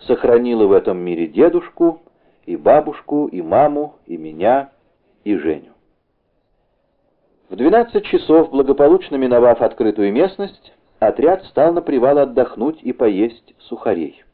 сохранила в этом мире дедушку, и бабушку, и маму, и меня, и Женю. В 12 часов, благополучно миновав открытую местность, отряд стал на привал отдохнуть и поесть сухарей.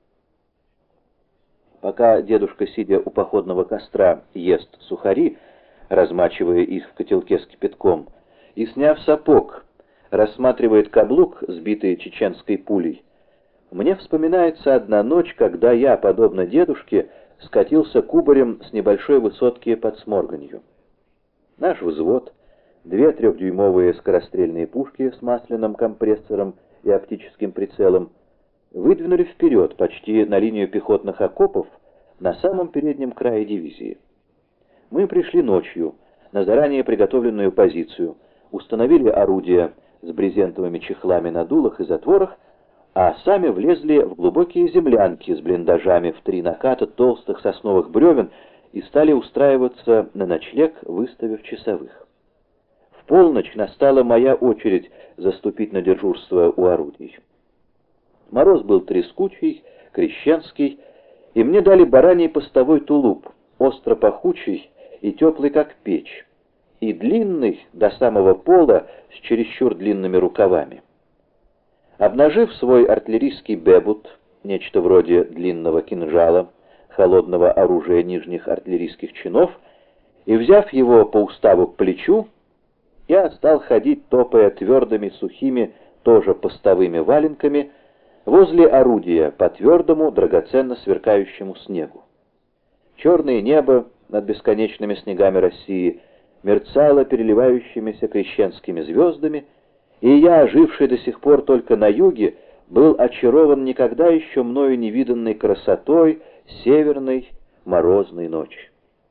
Пока дедушка, сидя у походного костра, ест сухари, размачивая их в котелке с кипятком, и, сняв сапог, рассматривает каблук, сбитый чеченской пулей, мне вспоминается одна ночь, когда я, подобно дедушке, скатился кубарем с небольшой высотки под Сморганью. Наш взвод, 2 трехдюймовые скорострельные пушки с масляным компрессором и оптическим прицелом, выдвинули вперед, почти на линию пехотных окопов, на самом переднем крае дивизии. Мы пришли ночью на заранее приготовленную позицию, установили орудия с брезентовыми чехлами на дулах и затворах, а сами влезли в глубокие землянки с блиндажами в 3 наката толстых сосновых бревен и стали устраиваться на ночлег, выставив часовых. В полночь настала моя очередь заступить на дежурство у орудий. Мороз был трескучий, крещенский, и мне дали бараний постовой тулуп, остро пахучий и теплый, как печь, и длинный до самого пола с чересчур длинными рукавами. Обнажив свой артиллерийский бебут, нечто вроде длинного кинжала, холодного оружия нижних артиллерийских чинов, и взяв его по уставу к плечу, я стал ходить, топая твердыми, сухими, тоже постовыми валенками, возле орудия по твердому, драгоценно сверкающему снегу. Черное небо над бесконечными снегами России мерцало переливающимися крещенскими звездами, и я, живший до сих пор только на юге, был очарован никогда еще мною не виданной красотой северной морозной ночи.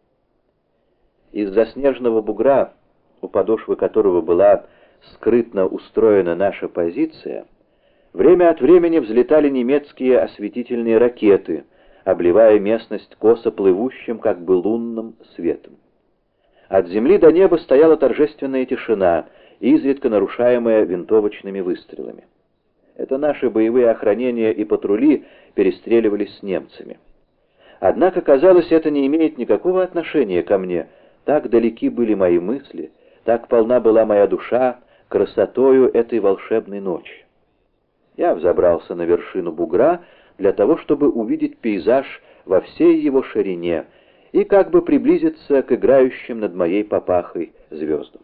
Из-за снежного бугра, у подошвы которого была скрытно устроена наша позиция, время от времени взлетали немецкие осветительные ракеты, обливая местность косо плывущим, как бы лунным светом. От земли до неба стояла торжественная тишина, изредка нарушаемая винтовочными выстрелами. Это наши боевые охранения и патрули перестреливались с немцами. Однако, казалось, это не имеет никакого отношения ко мне. Так далеки были мои мысли, так полна была моя душа красотою этой волшебной ночи. Я взобрался на вершину бугра для того, чтобы увидеть пейзаж во всей его ширине и как бы приблизиться к играющим над моей папахой звездам.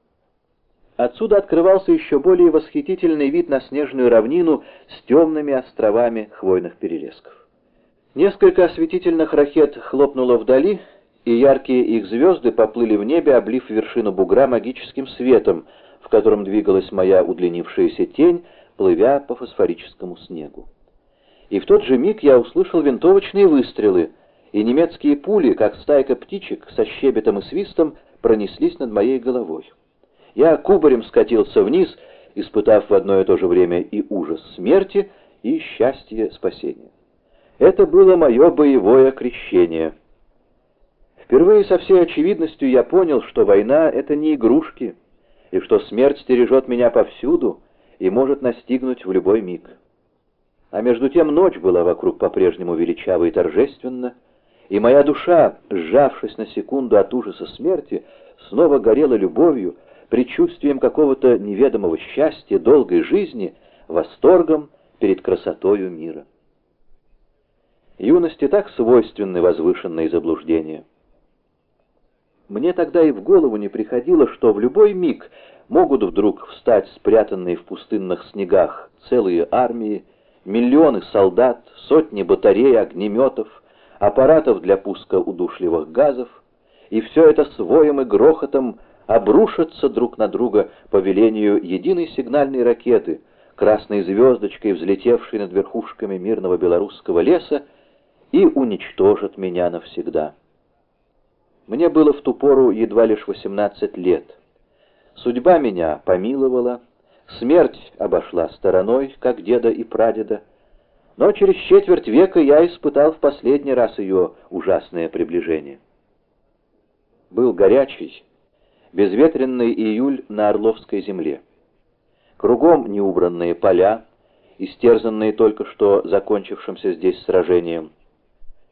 Отсюда открывался еще более восхитительный вид на снежную равнину с темными островами хвойных перелесков. Несколько осветительных ракет хлопнуло вдали, и яркие их звезды поплыли в небе, облив вершину бугра магическим светом, в котором двигалась моя удлинившаяся тень, плывя по фосфорическому снегу. И в тот же миг я услышал винтовочные выстрелы, и немецкие пули, как стайка птичек, со щебетом и свистом пронеслись над моей головой. Я кубарем скатился вниз, испытав в одно и то же время и ужас смерти, и счастье спасения. Это было мое боевое крещение. Впервые со всей очевидностью я понял, что война — это не игрушки, и что смерть стережет меня повсюду и может настигнуть в любой миг. А между тем ночь была вокруг по-прежнему величава и торжественна, и моя душа, сжавшись на секунду от ужаса смерти, снова горела любовью, предчувствием какого-то неведомого счастья, долгой жизни, восторгом перед красотою мира. Юности так свойственны возвышенные заблуждения. Мне тогда и в голову не приходило, что в любой миг могут вдруг встать спрятанные в пустынных снегах целые армии, миллионы солдат, сотни батарей, огнеметов, аппаратов для пуска удушливых газов, и все это с воем и грохотом обрушатся друг на друга по велению единой сигнальной ракеты, красной звездочкой, взлетевшей над верхушками мирного белорусского леса, и уничтожат меня навсегда. Мне было в ту пору едва лишь 18 лет. Судьба меня помиловала, смерть обошла стороной, как деда и прадеда, но через четверть века я испытал в последний раз ее ужасное приближение. Был горячий, безветренный июль на Орловской земле. Кругом неубранные поля, истерзанные только что закончившимся здесь сражением,